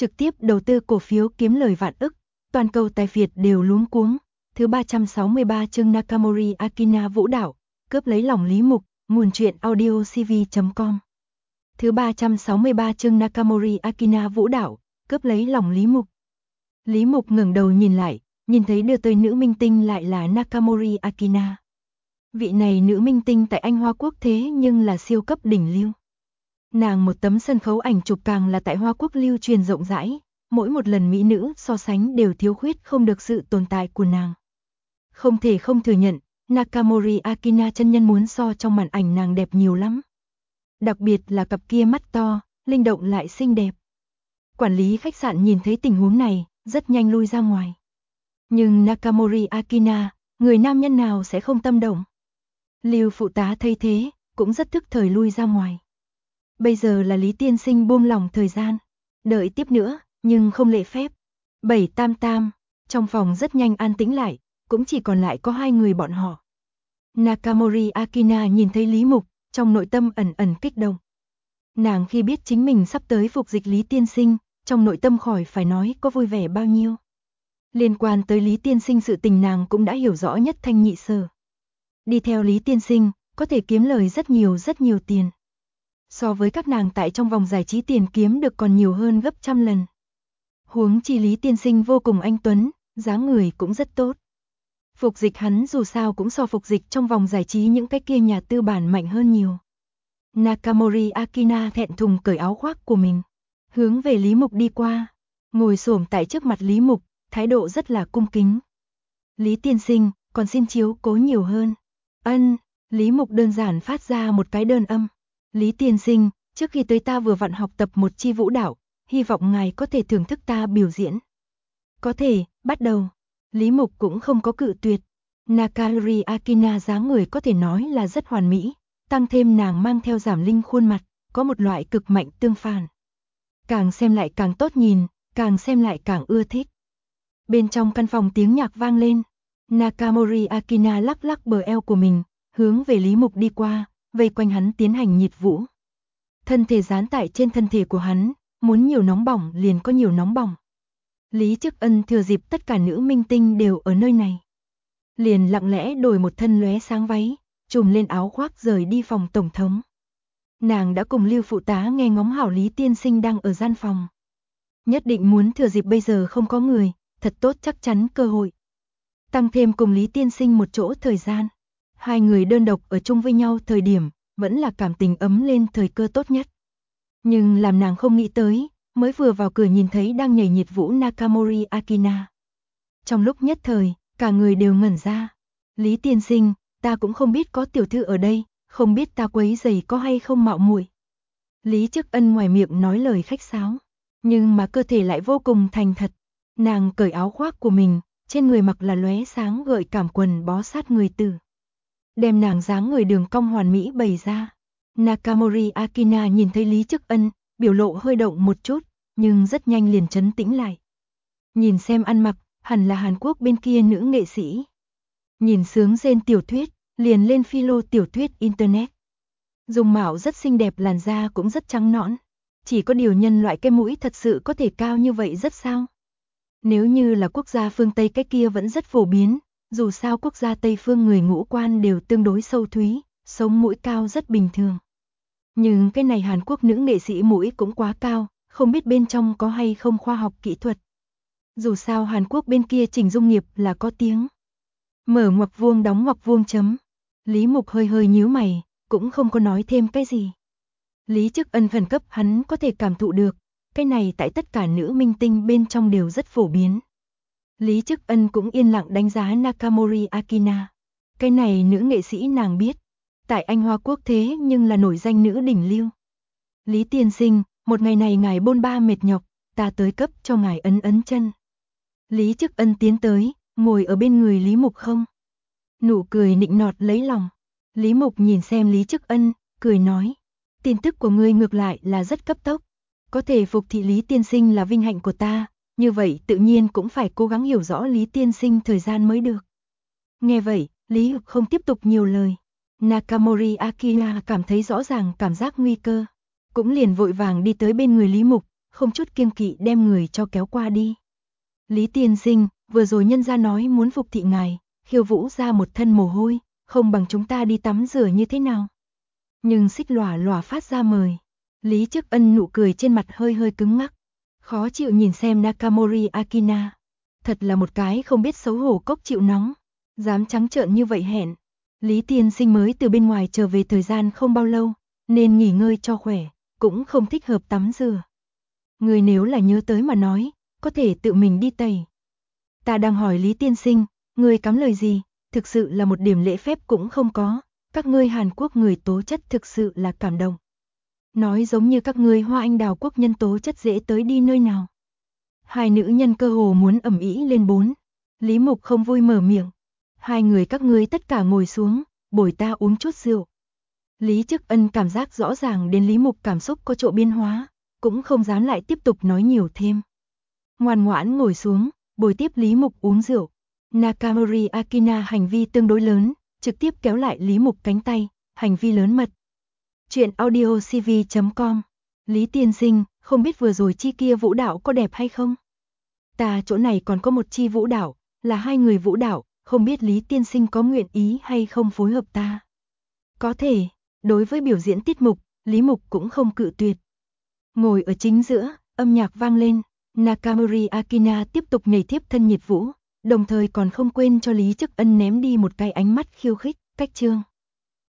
trực tiếp đầu tư cổ phiếu kiếm lời vạn ức, toàn cầu tài phiệt đều luống cuống. Thứ 363 chương Nakamori Akina vũ đạo, cướp lấy lòng Lý Mục, nguồn truyện audio cv.com. Thứ 363 chương Nakamori Akina vũ đạo, cướp lấy lòng Lý Mục. Lý Mục ngẩng đầu nhìn lại, nhìn thấy đưa tới nữ minh tinh lại là Nakamori Akina. Vị này nữ minh tinh tại Anh Hoa Quốc thế nhưng là siêu cấp đỉnh lưu. Nàng một tấm sân khấu ảnh chụp càng là tại Hoa Quốc lưu truyền rộng rãi, mỗi một lần mỹ nữ so sánh đều thiếu khuyết không được sự tồn tại của nàng. Không thể không thừa nhận, Nakamori Akina chân nhân muốn so trong màn ảnh nàng đẹp nhiều lắm. Đặc biệt là cặp kia mắt to, linh động lại xinh đẹp. Quản lý khách sạn nhìn thấy tình huống này, rất nhanh lui ra ngoài. Nhưng Nakamori Akina, người nam nhân nào sẽ không tâm động. Lưu phụ tá thấy thế, cũng rất tức thời lui ra ngoài. Bây giờ là Lý tiên sinh buông lỏng thời gian, đợi tiếp nữa, nhưng không lễ phép. 788, trong phòng rất nhanh an tĩnh lại, cũng chỉ còn lại có hai người bọn họ. Nakamori Akina nhìn thấy Lý Mục, trong nội tâm ẩn ẩn kích động. Nàng khi biết chính mình sắp tới phục dịch Lý tiên sinh, trong nội tâm khỏi phải nói có vui vẻ bao nhiêu. Liên quan tới Lý tiên sinh sự tình nàng cũng đã hiểu rõ nhất thanh nhị sở. Đi theo Lý tiên sinh, có thể kiếm lời rất nhiều tiền. So với các nàng tại trong vòng giải trí tiền kiếm được còn nhiều hơn gấp trăm lần. Huống chi Lý tiên sinh vô cùng anh tuấn, dáng người cũng rất tốt. Phục dịch hắn dù sao cũng so phục dịch trong vòng giải trí những cái kia nhà tư bản mạnh hơn nhiều. Nakamori Akina thẹn thùng cởi áo khoác của mình, hướng về Lý Mục đi qua, ngồi xổm tại trước mặt Lý Mục, thái độ rất là cung kính. Lý tiên sinh, còn xin chiếu cố nhiều hơn. Ân, Lý Mục đơn giản phát ra một cái đơn âm. Lý tiên sinh, trước khi tới ta vừa vặn học tập một chi vũ đạo, hy vọng ngài có thể thưởng thức ta biểu diễn. Có thể, bắt đầu. Lý Mục cũng không có cự tuyệt. Nakamori Akina dáng người có thể nói là rất hoàn mỹ, tăng thêm nàng mang theo giảm linh khuôn mặt, có một loại cực mạnh tương phản. Càng xem lại càng tốt nhìn, càng xem lại càng ưa thích. Bên trong căn phòng tiếng nhạc vang lên, Nakamori Akina lắc lắc bờ eo của mình, hướng về Lý Mục đi qua, vây quanh hắn tiến hành nhịp vũ. Thân thể dán tại trên thân thể của hắn, muốn nhiều nóng bỏng liền có nhiều nóng bỏng. Lý Chức Ân thừa dịp tất cả nữ minh tinh đều ở nơi này, liền lặng lẽ đổi một thân lóe sáng váy, trùm lên áo khoác rời đi phòng tổng thống. Nàng đã cùng Lưu phụ tá nghe ngóng hảo Lý tiên sinh đang ở gian phòng. Nhất định muốn thừa dịp bây giờ không có người, thật tốt chắc chắn cơ hội. Tăng thêm cùng Lý tiên sinh một chỗ thời gian. Hai người đơn độc ở chung với nhau thời điểm, vẫn là cảm tình ấm lên thời cơ tốt nhất. Nhưng làm nàng không nghĩ tới, mới vừa vào cửa nhìn thấy đang nhảy nhiệt vũ Nakamori Akina. Trong lúc nhất thời, cả người đều ngẩn ra. Lý tiên sinh, ta cũng không biết có tiểu thư ở đây, không biết ta quấy rầy có hay không mạo muội. Lý Chức Ân ngoài miệng nói lời khách sáo, nhưng mà cơ thể lại vô cùng thành thật. Nàng cởi áo khoác của mình, trên người mặc là lóe sáng gợi cảm quần bó sát người tử. Đem nàng dáng người đường cong hoàn mỹ bày ra. Nakamori Akina nhìn thấy Lý Chức Ân, biểu lộ hơi động một chút, nhưng rất nhanh liền trấn tĩnh lại. Nhìn xem ăn mặc, hẳn là Hàn Quốc bên kia nữ nghệ sĩ. Nhìn sướng rên tiểu thuyết, liền lên philo tiểu thuyết internet. Dung mạo rất xinh đẹp, làn da cũng rất trắng nõn. Chỉ có điều nhân loại cái mũi thật sự có thể cao như vậy rất sao? Nếu như là quốc gia phương Tây cái kia vẫn rất phổ biến, dù sao quốc gia Tây phương người ngũ quan đều tương đối sâu thúy, sống mũi cao rất bình thường. Nhưng cái này Hàn Quốc nữ nghệ sĩ mũi cũng quá cao, không biết bên trong có hay không khoa học kỹ thuật. Dù sao Hàn Quốc bên kia chỉnh dung nghiệp là có tiếng. Mở ngoặc vuông đóng ngoặc vuông chấm. Lý Mục hơi nhíu mày, cũng không có nói thêm cái gì. Lý Chức Ân khẩn cấp hắn có thể cảm thụ được, cái này tại tất cả nữ minh tinh bên trong đều rất phổ biến. Lý Chức Ân cũng yên lặng đánh giá Nakamori Akina. Cái này nữ nghệ sĩ nàng biết, tại Anh Hoa Quốc thế nhưng là nổi danh nữ đỉnh lưu. Lý tiên sinh, một ngày này ngài bôn ba mệt nhọc, ta tới cấp cho ngài ấn chân. Lý Chức Ân tiến tới, ngồi ở bên người Lý Mục không. Nụ cười nịnh nọt lấy lòng. Lý Mục nhìn xem Lý Chức Ân, cười nói. Tin tức của ngươi ngược lại là rất cấp tốc. Có thể phục thị Lý tiên sinh là vinh hạnh của ta, như vậy tự nhiên cũng phải cố gắng hiểu rõ Lý tiên sinh thời gian mới được. Nghe vậy, Lý Hực không tiếp tục nhiều lời. Nakamori Akina cảm thấy rõ ràng cảm giác nguy cơ, cũng liền vội vàng đi tới bên người Lý Mục, không chút kiêng kỵ đem người cho kéo qua đi. Lý tiên sinh, vừa rồi nhân gia nói muốn phục thị ngài, khiêu vũ ra một thân mồ hôi, không bằng chúng ta đi tắm rửa như thế nào? Nhưng Xích Lòa Lòa phát ra mời. Lý Chức Ân nụ cười trên mặt hơi hơi cứng ngắc, khó chịu nhìn xem Nakamori Akina. Thật là một cái không biết xấu hổ cốc chịu nóng, dám trắng trợn như vậy hẹn. Lý tiên sinh mới từ bên ngoài trở về thời gian không bao lâu, nên nghỉ ngơi cho khỏe, cũng không thích hợp tắm rửa. Người nếu là nhớ tới mà nói, có thể tự mình đi tẩy. Ta đang hỏi Lý tiên sinh, người cắm lời gì, thực sự là một điểm lễ phép cũng không có, các ngươi Hàn Quốc người tố chất thực sự là cảm động. Nói giống như các ngươi Hoa Anh Đào quốc nhân tố chất dễ tới đi nơi nào. Hai nữ nhân cơ hồ muốn ầm ĩ lên bốn. Lý Mục không vui mở miệng. Hai người các ngươi tất cả ngồi xuống, bồi ta uống chút rượu. Lý Chức Ân cảm giác rõ ràng đến Lý Mục cảm xúc có chỗ biến hóa, cũng không dám lại tiếp tục nói nhiều thêm. Ngoan ngoãn ngồi xuống, bồi tiếp Lý Mục uống rượu. Nakamori Akina hành vi tương đối lớn, trực tiếp kéo lại Lý Mục cánh tay, hành vi lớn mật. Chuyện audio cv.com. Lý tiên sinh, không biết vừa rồi chi kia vũ đạo có đẹp hay không? Ta chỗ này còn có một chi vũ đạo, là hai người vũ đạo, không biết Lý tiên sinh có nguyện ý hay không phối hợp ta. Có thể, đối với biểu diễn tiết mục, Lý Mục cũng không cự tuyệt. Ngồi ở chính giữa, âm nhạc vang lên, Nakamori Akina tiếp tục nhảy tiếp thân nhiệt vũ, đồng thời còn không quên cho Lý Chức Ân ném đi một cái ánh mắt khiêu khích, cách chương.